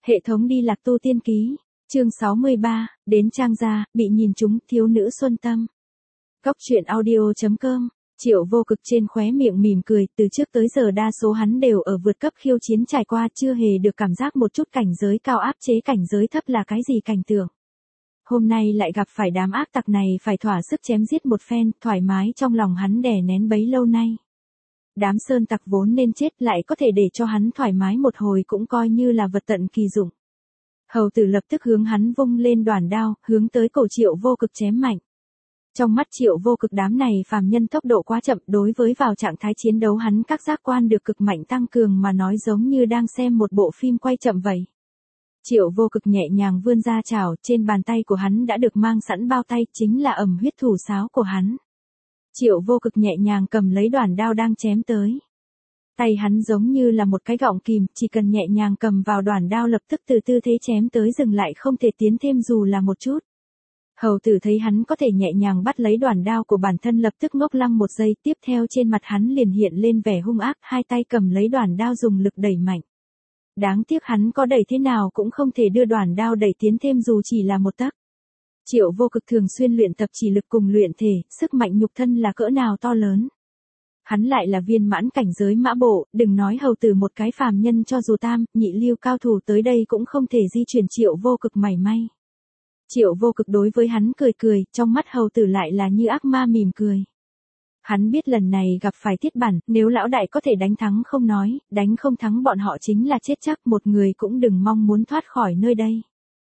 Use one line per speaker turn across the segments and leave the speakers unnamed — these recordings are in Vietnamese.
Hệ thống đi lạc tu tiên ký, chương 63, đến trang gia, bị nhìn trúng, thiếu nữ xuân tâm. Góc truyện audio.com, Triệu Vô Cực trên khóe miệng mỉm cười, từ trước tới giờ đa số hắn đều ở vượt cấp khiêu chiến trải qua, chưa hề được cảm giác một chút cảnh giới cao áp chế cảnh giới thấp là cái gì cảnh tượng. Hôm nay lại gặp phải đám ác tặc này phải thỏa sức chém giết một phen, thoải mái trong lòng hắn đè nén bấy lâu nay. Đám sơn tặc vốn nên chết lại có thể để cho hắn thoải mái một hồi cũng coi như là vật tận kỳ dụng. Hầu tử lập tức hướng hắn vung lên đoản đao, hướng tới cổ Triệu Vô Cực chém mạnh. Trong mắt Triệu Vô Cực đám này phàm nhân tốc độ quá chậm, đối với vào trạng thái chiến đấu hắn các giác quan được cực mạnh tăng cường mà nói giống như đang xem một bộ phim quay chậm vậy. Triệu Vô Cực nhẹ nhàng vươn ra chảo, trên bàn tay của hắn đã được mang sẵn bao tay, chính là ẩm huyết thủ sáo của hắn. Triệu Vô Cực nhẹ nhàng cầm lấy đoản đao đang chém tới. Tay hắn giống như là một cái gọng kìm, chỉ cần nhẹ nhàng cầm vào đoản đao lập tức từ tư thế chém tới dừng lại không thể tiến thêm dù là một chút. Hầu tử thấy hắn có thể nhẹ nhàng bắt lấy đoản đao của bản thân lập tức ngốc lăng một giây, tiếp theo trên mặt hắn liền hiện lên vẻ hung ác, hai tay cầm lấy đoản đao dùng lực đẩy mạnh. Đáng tiếc hắn có đẩy thế nào cũng không thể đưa đoản đao đẩy tiến thêm dù chỉ là một tấc. Triệu Vô Cực thường xuyên luyện tập chỉ lực cùng luyện thể, sức mạnh nhục thân là cỡ nào to lớn. Hắn lại là viên mãn cảnh giới mã bộ, đừng nói hầu tử một cái phàm nhân, cho dù tam, nhị lưu cao thủ tới đây cũng không thể di chuyển Triệu Vô Cực mảy may. Triệu Vô Cực đối với hắn cười cười, trong mắt hầu tử lại là như ác ma mỉm cười. Hắn biết lần này gặp phải Thiết Bản, nếu lão đại có thể đánh thắng không nói, đánh không thắng bọn họ chính là chết chắc, một người cũng đừng mong muốn thoát khỏi nơi đây.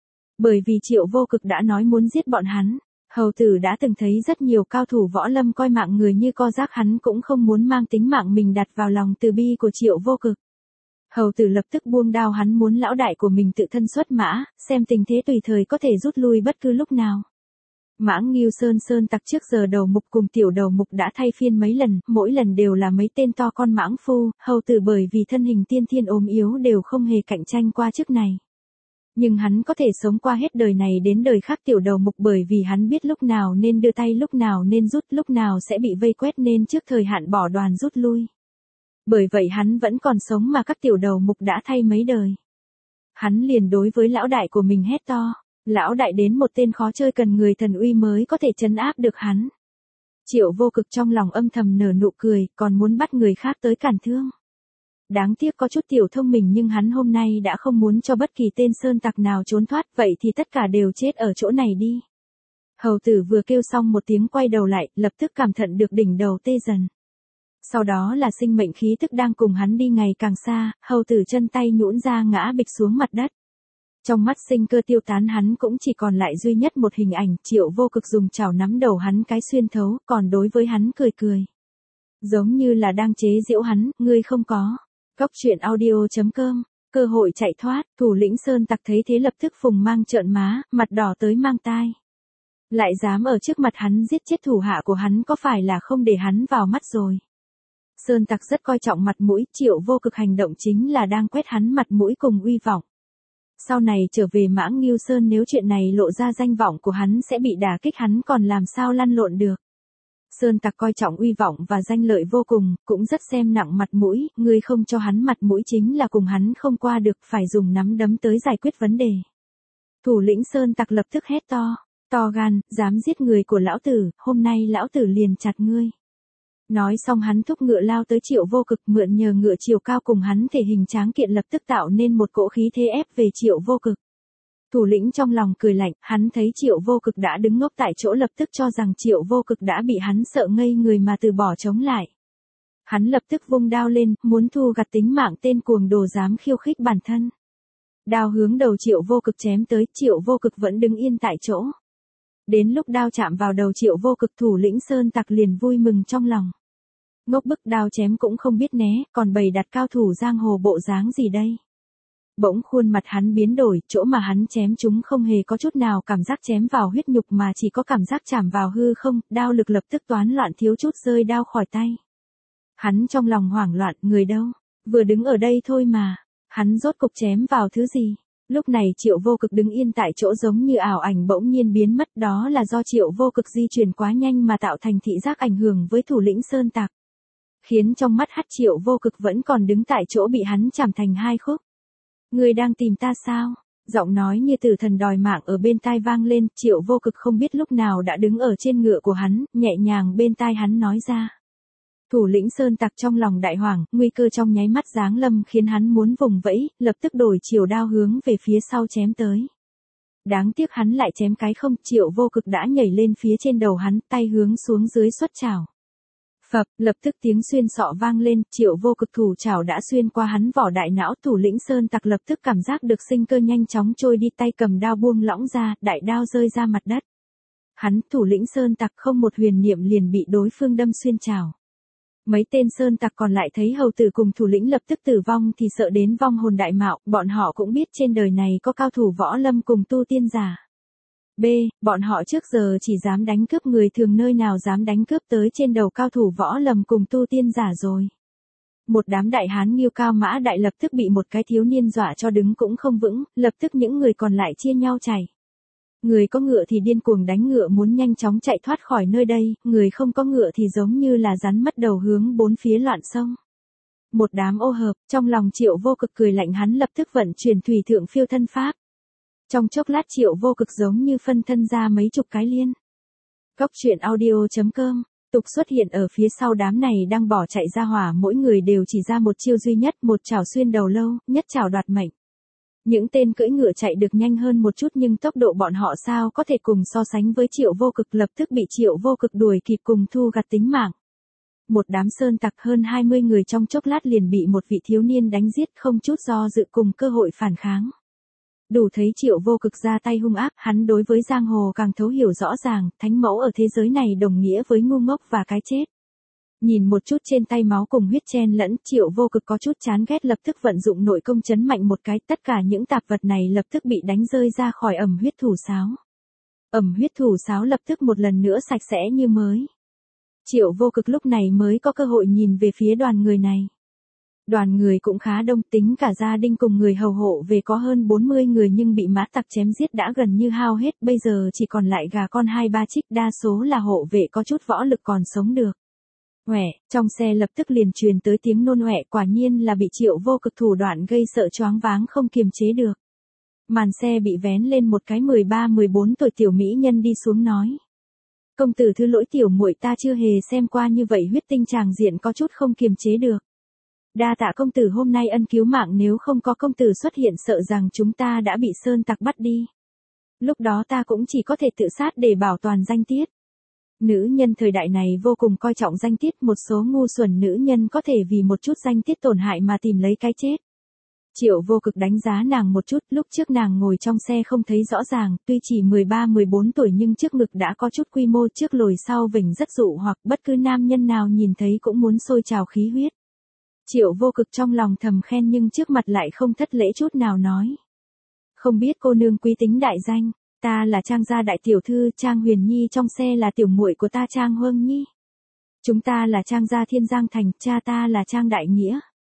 Bởi vì Triệu Vô Cực đã nói muốn giết bọn hắn, hầu tử đã từng thấy rất nhiều cao thủ võ lâm coi mạng người như co rác, hắn cũng không muốn mang tính mạng mình đặt vào lòng từ bi của Triệu Vô Cực. Hầu tử lập tức buông đao, hắn muốn lão đại của mình tự thân xuất mã, xem tình thế tùy thời có thể rút lui bất cứ lúc nào. Mãng Ngưu Sơn tặc trước giờ đầu mục cùng tiểu đầu mục đã thay phiên mấy lần, mỗi lần đều là mấy tên to con mãng phu, hầu tử bởi vì thân hình tiên thiên ốm yếu đều không hề cạnh tranh qua chức này. Nhưng hắn có thể sống qua hết đời này đến đời khác tiểu đầu mục, bởi vì hắn biết lúc nào nên đưa tay, lúc nào nên rút, lúc nào sẽ bị vây quét nên trước thời hạn bỏ đoàn rút lui. Bởi vậy hắn vẫn còn sống mà các tiểu đầu mục đã thay mấy đời. Hắn liền đối với lão đại của mình hét to, lão đại đến một tên khó chơi, cần người thần uy mới có thể trấn áp được hắn. Triệu Vô Cực trong lòng âm thầm nở nụ cười, còn muốn bắt người khác tới cản thương. Đáng tiếc có chút tiểu thông minh nhưng hắn hôm nay đã không muốn cho bất kỳ tên sơn tặc nào trốn thoát, vậy thì tất cả đều chết ở chỗ này đi. Hầu tử vừa kêu xong một tiếng quay đầu lại, lập tức cảm thận được đỉnh đầu tê dần. Sau đó là sinh mệnh khí tức đang cùng hắn đi ngày càng xa, hầu tử chân tay nhũn ra ngã bịch xuống mặt đất. Trong mắt sinh cơ tiêu tán, hắn cũng chỉ còn lại duy nhất một hình ảnh, Triệu Vô Cực dùng chảo nắm đầu hắn cái xuyên thấu, còn đối với hắn cười cười. Giống như là đang chế giễu hắn, ngươi không có. Góc truyện audio.com, cơ hội chạy thoát, thủ lĩnh sơn tặc thấy thế lập tức phùng mang trợn má, mặt đỏ tới mang tai. Lại dám ở trước mặt hắn giết chết thủ hạ của hắn, có phải là không để hắn vào mắt rồi. Sơn tặc rất coi trọng mặt mũi, Triệu Vô Cực hành động chính là đang quét hắn mặt mũi cùng uy vọng. Sau này trở về Mãng Ngưu Sơn, nếu chuyện này lộ ra danh vọng của hắn sẽ bị đả kích, hắn còn làm sao lăn lộn được. Sơn tặc coi trọng uy vọng và danh lợi vô cùng, cũng rất xem nặng mặt mũi, ngươi không cho hắn mặt mũi chính là cùng hắn không qua được, phải dùng nắm đấm tới giải quyết vấn đề. Thủ lĩnh Sơn tặc lập tức hét to, to gan, dám giết người của lão tử, hôm nay lão tử liền chặt ngươi. Nói xong hắn thúc ngựa lao tới Triệu Vô Cực, mượn nhờ ngựa chiều cao cùng hắn thể hình tráng kiện lập tức tạo nên một cỗ khí thế ép về Triệu Vô Cực. Thủ lĩnh trong lòng cười lạnh, hắn thấy Triệu Vô Cực đã đứng ngốc tại chỗ lập tức cho rằng Triệu Vô Cực đã bị hắn sợ ngây người mà từ bỏ chống lại. Hắn lập tức vung đao lên, muốn thu gặt tính mạng tên cuồng đồ dám khiêu khích bản thân. Đao hướng đầu Triệu Vô Cực chém tới, Triệu Vô Cực vẫn đứng yên tại chỗ. Đến lúc đao chạm vào đầu Triệu Vô Cực, thủ lĩnh sơn tặc liền vui mừng trong lòng. Ngốc bức, đao chém cũng không biết né, còn bày đặt cao thủ giang hồ bộ dáng gì đây. Bỗng khuôn mặt hắn biến đổi, chỗ mà hắn chém chúng không hề có chút nào cảm giác chém vào huyết nhục mà chỉ có cảm giác chạm vào hư không, đao lực lập tức toán loạn, thiếu chút rơi đao khỏi tay. Hắn trong lòng hoảng loạn, người đâu, vừa đứng ở đây thôi mà, hắn rốt cục chém vào thứ gì. Lúc này Triệu Vô Cực đứng yên tại chỗ giống như ảo ảnh bỗng nhiên biến mất, đó là do Triệu Vô Cực di chuyển quá nhanh mà tạo thành thị giác ảnh hưởng với thủ lĩnh sơn tặc. Khiến trong mắt Triệu Vô Cực vẫn còn đứng tại chỗ bị hắn chảm thành hai khúc. Ngươi đang tìm ta sao? Giọng nói như tử thần đòi mạng ở bên tai vang lên, Triệu Vô Cực không biết lúc nào đã đứng ở trên ngựa của hắn, nhẹ nhàng bên tai hắn nói ra. Thủ lĩnh sơn tặc trong lòng đại hoảng, nguy cơ trong nháy mắt giáng lâm khiến hắn muốn vùng vẫy, lập tức đổi chiều đao hướng về phía sau chém tới. Đáng tiếc hắn lại chém cái không, Triệu Vô Cực đã nhảy lên phía trên đầu hắn, tay hướng xuống dưới xuất chảo. Phập, lập tức tiếng xuyên sọ vang lên, Triệu Vô Cực thủ chảo đã xuyên qua hắn vỏ đại não, thủ lĩnh sơn tặc lập tức cảm giác được sinh cơ nhanh chóng trôi đi, tay cầm đao buông lỏng ra, đại đao rơi ra mặt đất. Hắn, thủ lĩnh sơn tặc không một huyền niệm liền bị đối phương đâm xuyên chảo. Mấy tên sơn tặc còn lại thấy hầu tử cùng thủ lĩnh lập tức tử vong thì sợ đến vong hồn đại mạo, bọn họ cũng biết trên đời này có cao thủ võ lâm cùng tu tiên giả. B. Bọn họ trước giờ chỉ dám đánh cướp người thường, nơi nào dám đánh cướp tới trên đầu cao thủ võ lâm cùng tu tiên giả rồi. Một đám đại hán Nghiêu Cao Mã Đại lập tức bị một cái thiếu niên dọa cho đứng cũng không vững, lập tức những người còn lại chia nhau chạy. Người có ngựa thì điên cuồng đánh ngựa muốn nhanh chóng chạy thoát khỏi nơi đây, người không có ngựa thì giống như là rắn mất đầu hướng bốn phía loạn xông. Một đám ô hợp, trong lòng Triệu Vô Cực cười lạnh, hắn lập tức vận chuyển thủy thượng phiêu thân pháp. Trong chốc lát Triệu Vô Cực giống như phân thân ra mấy chục cái liên. Góc truyện audio.com, tục xuất hiện ở phía sau đám này đang bỏ chạy ra hỏa, mỗi người đều chỉ ra một chiêu duy nhất, một chảo xuyên đầu lâu, nhất chảo đoạt mệnh. Những tên cưỡi ngựa chạy được nhanh hơn một chút nhưng tốc độ bọn họ sao có thể cùng so sánh với Triệu Vô Cực, lập tức bị Triệu Vô Cực đuổi kịp cùng thu gặt tính mạng. Một đám sơn tặc hơn 20 người trong chốc lát liền bị một vị thiếu niên đánh giết, không chút do dự cùng cơ hội phản kháng. Đủ thấy Triệu Vô Cực ra tay hung ác, hắn đối với giang hồ càng thấu hiểu rõ ràng, thánh mẫu ở thế giới này đồng nghĩa với ngu ngốc và cái chết. Nhìn một chút trên tay máu cùng huyết chen lẫn, Triệu Vô Cực có chút chán ghét, lập tức vận dụng nội công chấn mạnh một cái, tất cả những tạp vật này lập tức bị đánh rơi ra khỏi ẩm huyết thủ sáo. Ẩm huyết thủ sáo lập tức một lần nữa sạch sẽ như mới. Triệu Vô Cực lúc này mới có cơ hội nhìn về phía đoàn người này. Đoàn người cũng khá đông, tính cả gia đình cùng người hầu hộ về có hơn 40 người nhưng bị mã tặc chém giết đã gần như hao hết, bây giờ chỉ còn lại gà con 2-3 trích, đa số là hộ vệ có chút võ lực còn sống được. Oẻ, trong xe lập tức liền truyền tới tiếng nôn ọe, quả nhiên là bị Triệu Vô Cực thủ đoạn gây sợ choáng váng không kiềm chế được. Màn xe bị vén lên, một cái 13-14 tuổi tiểu mỹ nhân đi xuống nói. Công tử thứ lỗi, tiểu muội ta chưa hề xem qua như vậy huyết tinh tràng diện, có chút không kiềm chế được. Đa tạ công tử hôm nay ân cứu mạng, nếu không có công tử xuất hiện sợ rằng chúng ta đã bị sơn tặc bắt đi. Lúc đó ta cũng chỉ có thể tự sát để bảo toàn danh tiết. Nữ nhân thời đại này vô cùng coi trọng danh tiết, một số ngu xuẩn nữ nhân có thể vì một chút danh tiết tổn hại mà tìm lấy cái chết. Triệu Vô Cực đánh giá nàng một chút, lúc trước nàng ngồi trong xe không thấy rõ ràng, tuy chỉ 13-14 tuổi nhưng trước ngực đã có chút quy mô, trước lồi sau vểnh rất dụ hoặc, bất cứ nam nhân nào nhìn thấy cũng muốn sôi trào khí huyết. Triệu Vô Cực trong lòng thầm khen nhưng trước mặt lại không thất lễ chút nào nói. Không biết cô nương quý tính đại danh, ta là Trang gia đại tiểu thư Trang Huyền Nhi, trong xe là tiểu muội của ta Trang Huân Nhi. Chúng ta là Trang gia Thiên Giang Thành, cha ta là Trang Đại Nghĩa.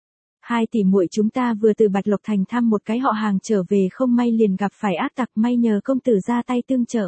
Hai tỷ muội chúng ta vừa từ Bạch Lộc Thành thăm một cái họ hàng trở về, không may liền gặp phải ác tặc, may nhờ công tử ra tay tương trợ.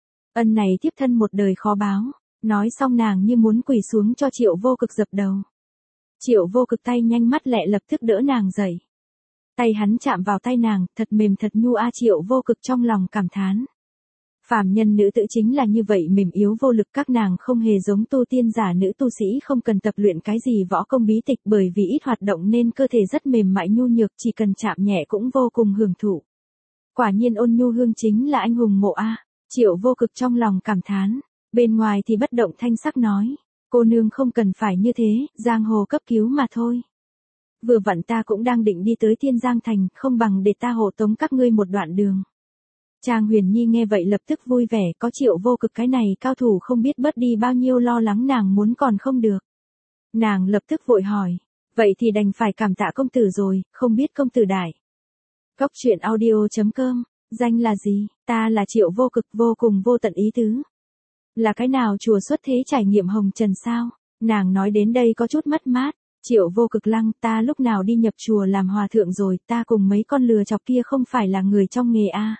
Ân này tiếp thân một đời khó báo. Nói xong nàng như muốn quỳ xuống cho Triệu Vô Cực dập đầu. Triệu Vô Cực tay nhanh mắt lẹ lập tức đỡ nàng dậy. Tay hắn chạm vào tay nàng, thật mềm thật nhu a. Triệu Vô Cực trong lòng cảm thán. Phàm nhân nữ tử chính là như vậy, mềm yếu vô lực, các nàng không hề giống tu tiên giả, nữ tu sĩ không cần tập luyện cái gì võ công bí tịch, bởi vì ít hoạt động nên cơ thể rất mềm mại nhu nhược, chỉ cần chạm nhẹ cũng vô cùng hưởng thụ. Quả nhiên ôn nhu hương chính là anh hùng mộ a. Triệu Vô Cực trong lòng cảm thán, bên ngoài thì bất động thanh sắc nói, cô nương không cần phải như thế, giang hồ cấp cứu mà thôi. Vừa vặn ta cũng đang định đi tới Thiên Giang Thành, không bằng để ta hộ tống các ngươi một đoạn đường. Trang Huyền Nhi nghe vậy lập tức vui vẻ, có Triệu Vô Cực cái này cao thủ không biết bớt đi bao nhiêu lo lắng nàng muốn còn không được. Nàng lập tức vội hỏi, vậy thì đành phải cảm tạ công tử rồi, không biết công tử đại. Góc truyện audio.com, danh là gì? Ta là Triệu Vô Cực, vô cùng vô tận ý tứ. Là cái nào chùa xuất thế trải nghiệm hồng trần sao? Nàng nói đến đây có chút mất mát. Triệu Vô Cực lăng, ta lúc nào đi nhập chùa làm hòa thượng rồi, ta cùng mấy con lừa chọc kia không phải là người trong nghề a.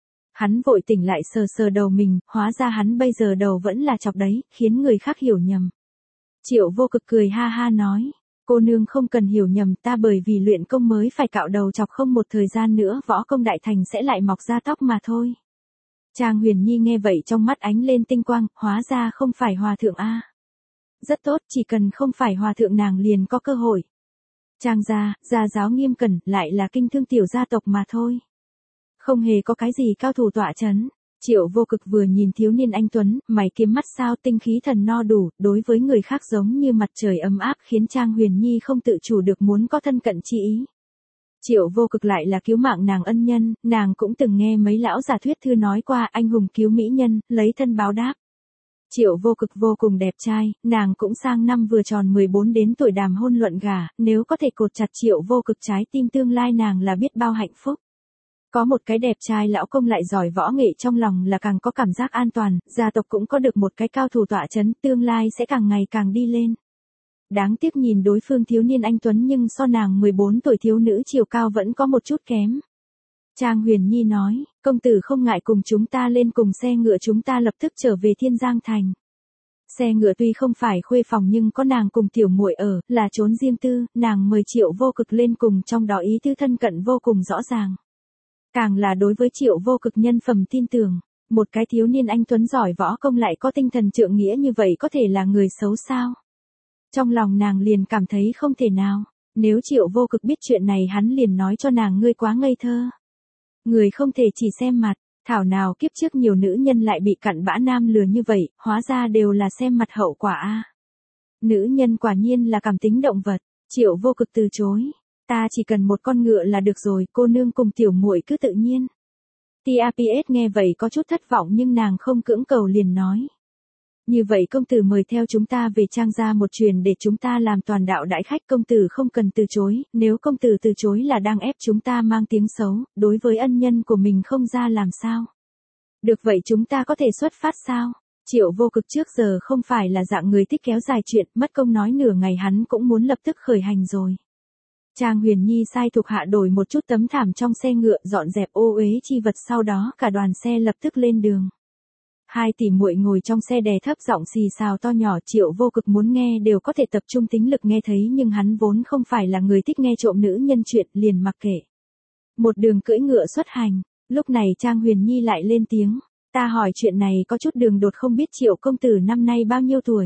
Hắn vội tỉnh lại, sờ sờ đầu mình, hóa ra hắn bây giờ đầu vẫn là chọc đấy, khiến người khác hiểu nhầm. Triệu Vô Cực cười ha ha nói, Cô nương không cần hiểu nhầm, ta bởi vì luyện công mới phải cạo đầu chọc, không một thời gian nữa võ công đại thành sẽ lại mọc ra tóc mà thôi. Trang Huyền Nhi nghe vậy trong mắt ánh lên tinh quang, hóa ra không phải hòa thượng a. Rất tốt, chỉ cần không phải hòa thượng nàng liền có cơ hội. Trang gia giáo nghiêm cẩn, lại là kinh thương tiểu gia tộc mà thôi. Không hề có cái gì cao thủ tọa chấn. Triệu Vô Cực vừa nhìn thiếu niên anh tuấn, mày kiếm mắt sao, tinh khí thần no đủ, đối với người khác giống như mặt trời ấm áp, khiến Trang Huyền Nhi không tự chủ được muốn có thân cận chi ý. Triệu Vô Cực lại là cứu mạng nàng ân nhân, nàng cũng từng nghe mấy lão giả thuyết thư nói qua, anh hùng cứu mỹ nhân, lấy thân báo đáp. Triệu Vô Cực vô cùng đẹp trai, nàng cũng sang năm vừa tròn 14 đến tuổi đàm hôn luận gả, nếu có thể cột chặt Triệu Vô Cực trái tim, tương lai nàng là biết bao hạnh phúc. Có một cái đẹp trai lão công lại giỏi võ nghệ trong lòng là càng có cảm giác an toàn, gia tộc cũng có được một cái cao thủ tọa chấn, tương lai sẽ càng ngày càng đi lên. Đáng tiếc nhìn đối phương thiếu niên anh tuấn nhưng so nàng 14 tuổi thiếu nữ chiều cao vẫn có một chút kém. Trang Huyền Nhi nói, công tử không ngại cùng chúng ta lên cùng xe ngựa, chúng ta lập tức trở về Thiên Giang Thành. Xe ngựa tuy không phải khuê phòng nhưng có nàng cùng tiểu muội ở, là trốn riêng tư, nàng mời Triệu Vô Cực lên cùng, trong đó ý tứ thân cận vô cùng rõ ràng. Càng là đối với Triệu Vô Cực nhân phẩm tin tưởng, một cái thiếu niên anh tuấn giỏi võ công lại có tinh thần trượng nghĩa như vậy có thể là người xấu sao? Trong lòng nàng liền cảm thấy không thể nào, nếu Triệu Vô Cực biết chuyện này hắn liền nói cho nàng, ngươi quá ngây thơ. Người không thể chỉ xem mặt, thảo nào kiếp trước nhiều nữ nhân lại bị cặn bã nam lừa như vậy, hóa ra đều là xem mặt hậu quả a. Nữ nhân quả nhiên là cảm tính động vật. Triệu Vô Cực từ chối, ta chỉ cần một con ngựa là được rồi, cô nương cùng tiểu muội cứ tự nhiên. TAPS nghe vậy có chút thất vọng nhưng nàng không cưỡng cầu liền nói. Như vậy công tử mời theo chúng ta về Trang gia một truyền để chúng ta làm toàn đạo đãi khách, công tử không cần từ chối, nếu công tử từ chối là đang ép chúng ta mang tiếng xấu, đối với ân nhân của mình không ra làm sao. Được vậy chúng ta có thể xuất phát sao? Triệu Vô Cực trước giờ không phải là dạng người thích kéo dài chuyện, mất công nói nửa ngày hắn cũng muốn lập tức khởi hành rồi. Trang Huyền Nhi sai thuộc hạ đổi một chút tấm thảm trong xe ngựa, dọn dẹp ô uế chi vật, sau đó cả đoàn xe lập tức lên đường. Hai tỷ muội ngồi trong xe đè thấp giọng xì xào to nhỏ, Triệu Vô Cực muốn nghe đều có thể tập trung tính lực nghe thấy nhưng hắn vốn không phải là người thích nghe trộm nữ nhân chuyện, liền mặc kệ. Một đường cưỡi ngựa xuất hành, lúc này Trang Huyền Nhi lại lên tiếng, ta hỏi chuyện này có chút đường đột, không biết Triệu công tử năm nay bao nhiêu tuổi?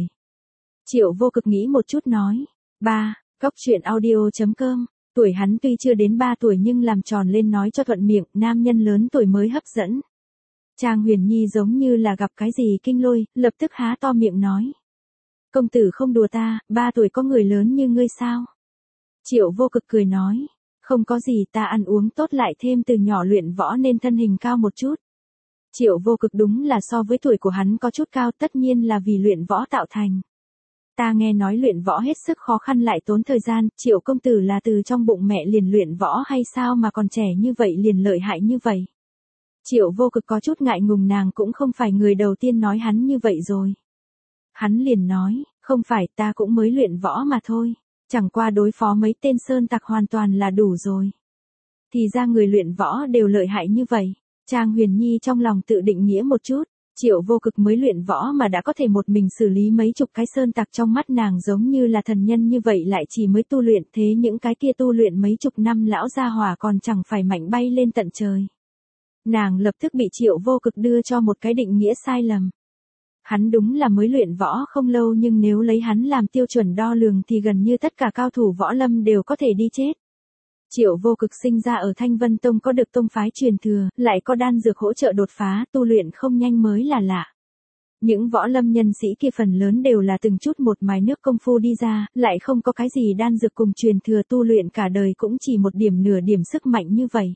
Triệu Vô Cực nghĩ một chút nói, 3, Cóc truyện audio.com, tuổi hắn tuy chưa đến 3 tuổi nhưng làm tròn lên nói cho thuận miệng, nam nhân lớn tuổi mới hấp dẫn. Trang Huyền Nhi giống như là gặp cái gì kinh lôi, lập tức há to miệng nói. Công tử không đùa ta, 3 tuổi có người lớn như ngươi sao? Triệu Vô Cực cười nói, không có gì, ta ăn uống tốt lại thêm từ nhỏ luyện võ nên thân hình cao một chút. Triệu Vô Cực đúng là so với tuổi của hắn có chút cao, tất nhiên là vì luyện võ tạo thành. Ta nghe nói luyện võ hết sức khó khăn lại tốn thời gian, Triệu công tử là từ trong bụng mẹ liền luyện võ hay sao mà còn trẻ như vậy liền lợi hại như vậy? Triệu Vô Cực có chút ngại ngùng, nàng cũng không phải người đầu tiên nói hắn như vậy rồi. Hắn liền nói, không phải, ta cũng mới luyện võ mà thôi, chẳng qua đối phó mấy tên sơn tặc hoàn toàn là đủ rồi. Thì ra người luyện võ đều lợi hại như vậy. Trang Huyền Nhi trong lòng tự định nghĩa một chút, Triệu Vô Cực mới luyện võ mà đã có thể một mình xử lý mấy chục cái sơn tặc, trong mắt nàng giống như là thần nhân như vậy, lại chỉ mới tu luyện, thế những cái kia tu luyện mấy chục năm lão gia hỏa còn chẳng phải mạnh bay lên tận trời. Nàng lập tức bị Triệu Vô Cực đưa cho một cái định nghĩa sai lầm. Hắn đúng là mới luyện võ không lâu nhưng nếu lấy hắn làm tiêu chuẩn đo lường thì gần như tất cả cao thủ võ lâm đều có thể đi chết. Triệu Vô Cực sinh ra ở Thanh Vân Tông, có được tông phái truyền thừa, lại có đan dược hỗ trợ đột phá, tu luyện không nhanh mới là lạ. Những võ lâm nhân sĩ kia phần lớn đều là từng chút một mài nước công phu đi ra, lại không có cái gì đan dược cùng truyền thừa, tu luyện cả đời cũng chỉ một điểm nửa điểm sức mạnh như vậy.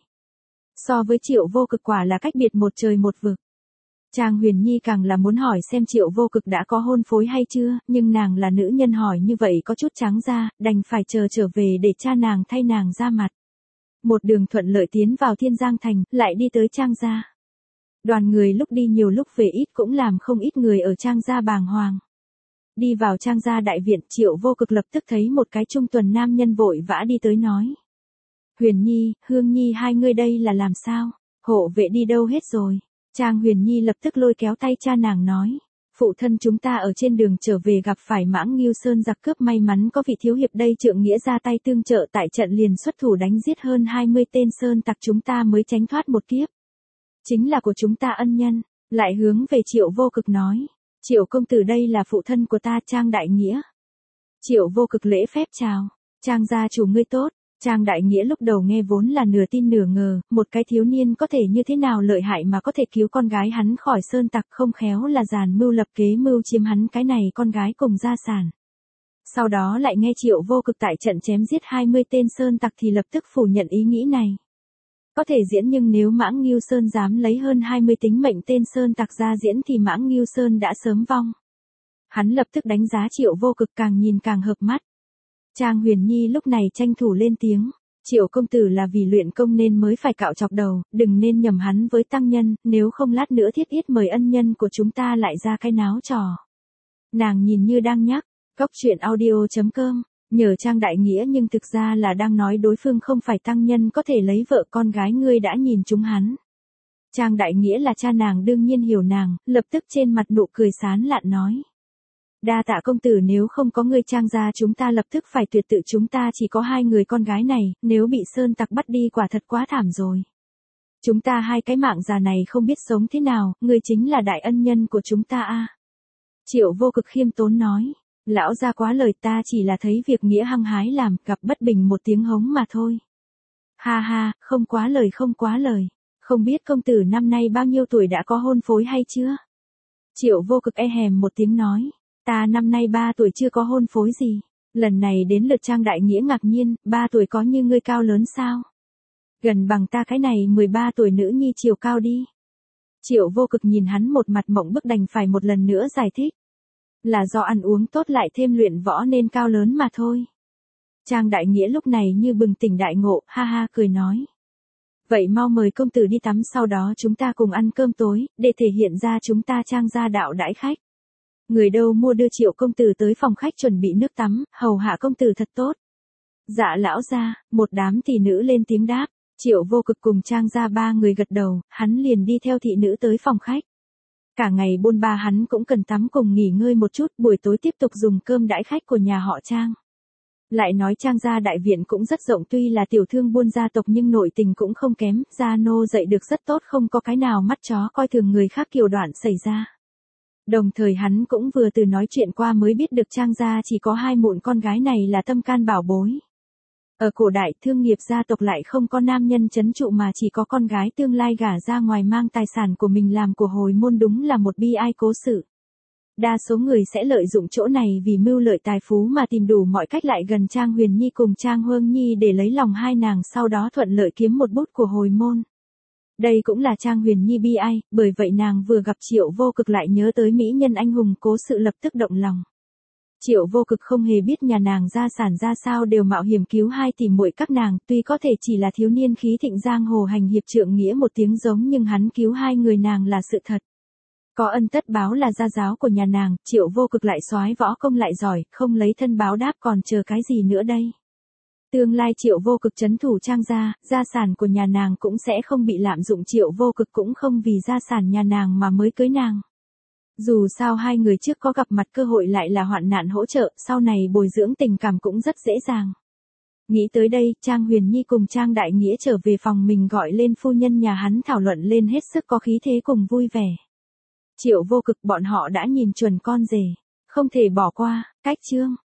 So với Triệu Vô Cực quả là cách biệt một trời một vực. Trang Huyền Nhi càng là muốn hỏi xem Triệu Vô Cực đã có hôn phối hay chưa, nhưng nàng là nữ nhân hỏi như vậy có chút trắng ra, đành phải chờ trở về để cha nàng thay nàng ra mặt. Một đường thuận lợi tiến vào Thiên Giang Thành, lại đi tới Trang gia. Đoàn người lúc đi nhiều lúc về ít cũng làm không ít người ở Trang gia bàng hoàng. Đi vào Trang gia đại viện, Triệu Vô Cực lập tức thấy một cái trung tuần nam nhân vội vã đi tới nói. Huyền Nhi, Hương Nhi, hai người đây là làm sao? Hộ vệ đi đâu hết rồi? Trang Huyền Nhi lập tức lôi kéo tay cha nàng nói. Phụ thân chúng ta ở trên đường trở về gặp phải Mãng Ngưu Sơn giặc cướp, may mắn có vị thiếu hiệp đây trượng nghĩa ra tay tương trợ, tại trận liền xuất thủ đánh giết hơn 20 tên sơn tặc, chúng ta mới tránh thoát một kiếp. Chính là của chúng ta ân nhân. Lại hướng về Triệu Vô Cực nói. Triệu công tử đây là phụ thân của ta, Trang Đại Nghĩa. Triệu Vô Cực lễ phép chào. Trang gia chủ ngươi tốt. Trang Đại Nghĩa lúc đầu nghe vốn là nửa tin nửa ngờ, một cái thiếu niên có thể như thế nào lợi hại mà có thể cứu con gái hắn khỏi sơn tặc, không khéo là giàn mưu lập kế mưu chiếm hắn cái này con gái cùng gia sản. Sau đó lại nghe Triệu Vô Cực tại trận chém giết 20 tên sơn tặc thì lập tức phủ nhận ý nghĩ này. Có thể diễn, nhưng nếu Mãng Ngưu Sơn dám lấy hơn 20 tính mệnh tên sơn tặc ra diễn thì Mãng Ngưu Sơn đã sớm vong. Hắn lập tức đánh giá Triệu Vô Cực, càng nhìn càng hợp mắt. Trang Huyền Nhi lúc này tranh thủ lên tiếng. Triệu công tử là vì luyện công nên mới phải cạo chọc đầu, đừng nên nhầm hắn với tăng nhân, nếu không lát nữa thiết yết mời ân nhân của chúng ta lại ra cái náo trò. Nàng nhìn như đang nhắc, Cốc Truyện Audio.com, nhờ Trang Đại Nghĩa nhưng thực ra là đang nói đối phương không phải tăng nhân có thể lấy vợ con gái ngươi đã nhìn chúng hắn. Trang Đại Nghĩa là cha nàng đương nhiên hiểu nàng, lập tức trên mặt nụ cười sán lạn nói. Đa tạ công tử, nếu không có ngươi Trang gia chúng ta lập tức phải tuyệt tự, chúng ta chỉ có 2 người con gái này, nếu bị sơn tặc bắt đi quả thật quá thảm rồi. Chúng ta 2 cái mạng già này không biết sống thế nào, ngươi chính là đại ân nhân của chúng ta a. Triệu Vô Cực khiêm tốn nói, lão gia quá lời, ta chỉ là thấy việc nghĩa hăng hái làm, gặp bất bình một tiếng hống mà thôi. Ha ha, không quá lời không quá lời, không biết công tử năm nay bao nhiêu tuổi, đã có hôn phối hay chưa? Triệu Vô Cực e hèm một tiếng nói. Ta năm nay 3 tuổi chưa có hôn phối gì. Lần này đến lượt Trang Đại Nghĩa ngạc nhiên, 3 tuổi có như ngươi cao lớn sao? Gần bằng ta cái này 13 tuổi nữ nhi chiều cao đi. Triệu Vô Cực nhìn hắn một mặt mộng bức, đành phải một lần nữa giải thích. Là do ăn uống tốt lại thêm luyện võ nên cao lớn mà thôi. Trang Đại Nghĩa lúc này như bừng tỉnh đại ngộ, ha ha cười nói. Vậy mau mời công tử đi tắm, sau đó chúng ta cùng ăn cơm tối, để thể hiện ra chúng ta Trang gia đạo đãi khách. Người đâu mua đưa Triệu công tử tới phòng khách chuẩn bị nước tắm, hầu hạ công tử thật tốt. Dạ lão gia, một đám thị nữ lên tiếng đáp. Triệu Vô Cực cùng Trang gia 3 người gật đầu, hắn liền đi theo thị nữ tới phòng khách. Cả ngày bôn ba hắn cũng cần tắm cùng nghỉ ngơi một chút, buổi tối tiếp tục dùng cơm đãi khách của nhà họ Trang. Lại nói Trang gia đại viện cũng rất rộng, tuy là tiểu thương buôn gia tộc nhưng nội tình cũng không kém, gia nô dạy được rất tốt, không có cái nào mắt chó coi thường người khác kiều đoạn xảy ra. Đồng thời hắn cũng vừa từ nói chuyện qua mới biết được Trang gia chỉ có 2 mụn con gái này là tâm can bảo bối. Ở cổ đại thương nghiệp gia tộc lại không có nam nhân trấn trụ mà chỉ có con gái tương lai gả ra ngoài mang tài sản của mình làm của hồi môn, đúng là một bi ai cố sự. Đa số người sẽ lợi dụng chỗ này vì mưu lợi tài phú mà tìm đủ mọi cách lại gần Trang Huyền Nhi cùng Trang Huông Nhi để lấy lòng hai nàng, sau đó thuận lợi kiếm một bút của hồi môn. Đây cũng là Trang Huyền Nhi bi ai, bởi vậy nàng vừa gặp Triệu Vô Cực lại nhớ tới mỹ nhân anh hùng cố sự, lập tức động lòng. Triệu Vô Cực không hề biết nhà nàng gia sản ra sao, đều mạo hiểm cứu 2 tỷ muội các nàng, tuy có thể chỉ là thiếu niên khí thịnh giang hồ hành hiệp trượng nghĩa một tiếng giống, nhưng hắn cứu 2 người nàng là sự thật. Có ân tất báo là gia giáo của nhà nàng, Triệu Vô Cực lại soái võ công lại giỏi, không lấy thân báo đáp còn chờ cái gì nữa đây. Tương lai Triệu Vô Cực trấn thủ Trang gia, gia sản của nhà nàng cũng sẽ không bị lạm dụng, Triệu Vô Cực cũng không vì gia sản nhà nàng mà mới cưới nàng. Dù sao 2 người trước có gặp mặt cơ hội lại là hoạn nạn hỗ trợ, sau này bồi dưỡng tình cảm cũng rất dễ dàng. Nghĩ tới đây, Trang Huyền Nhi cùng Trang Đại Nghĩa trở về phòng mình, gọi lên phu nhân nhà hắn thảo luận lên hết sức có khí thế cùng vui vẻ. Triệu Vô Cực bọn họ đã nhìn chuẩn con rể, không thể bỏ qua. Cách chương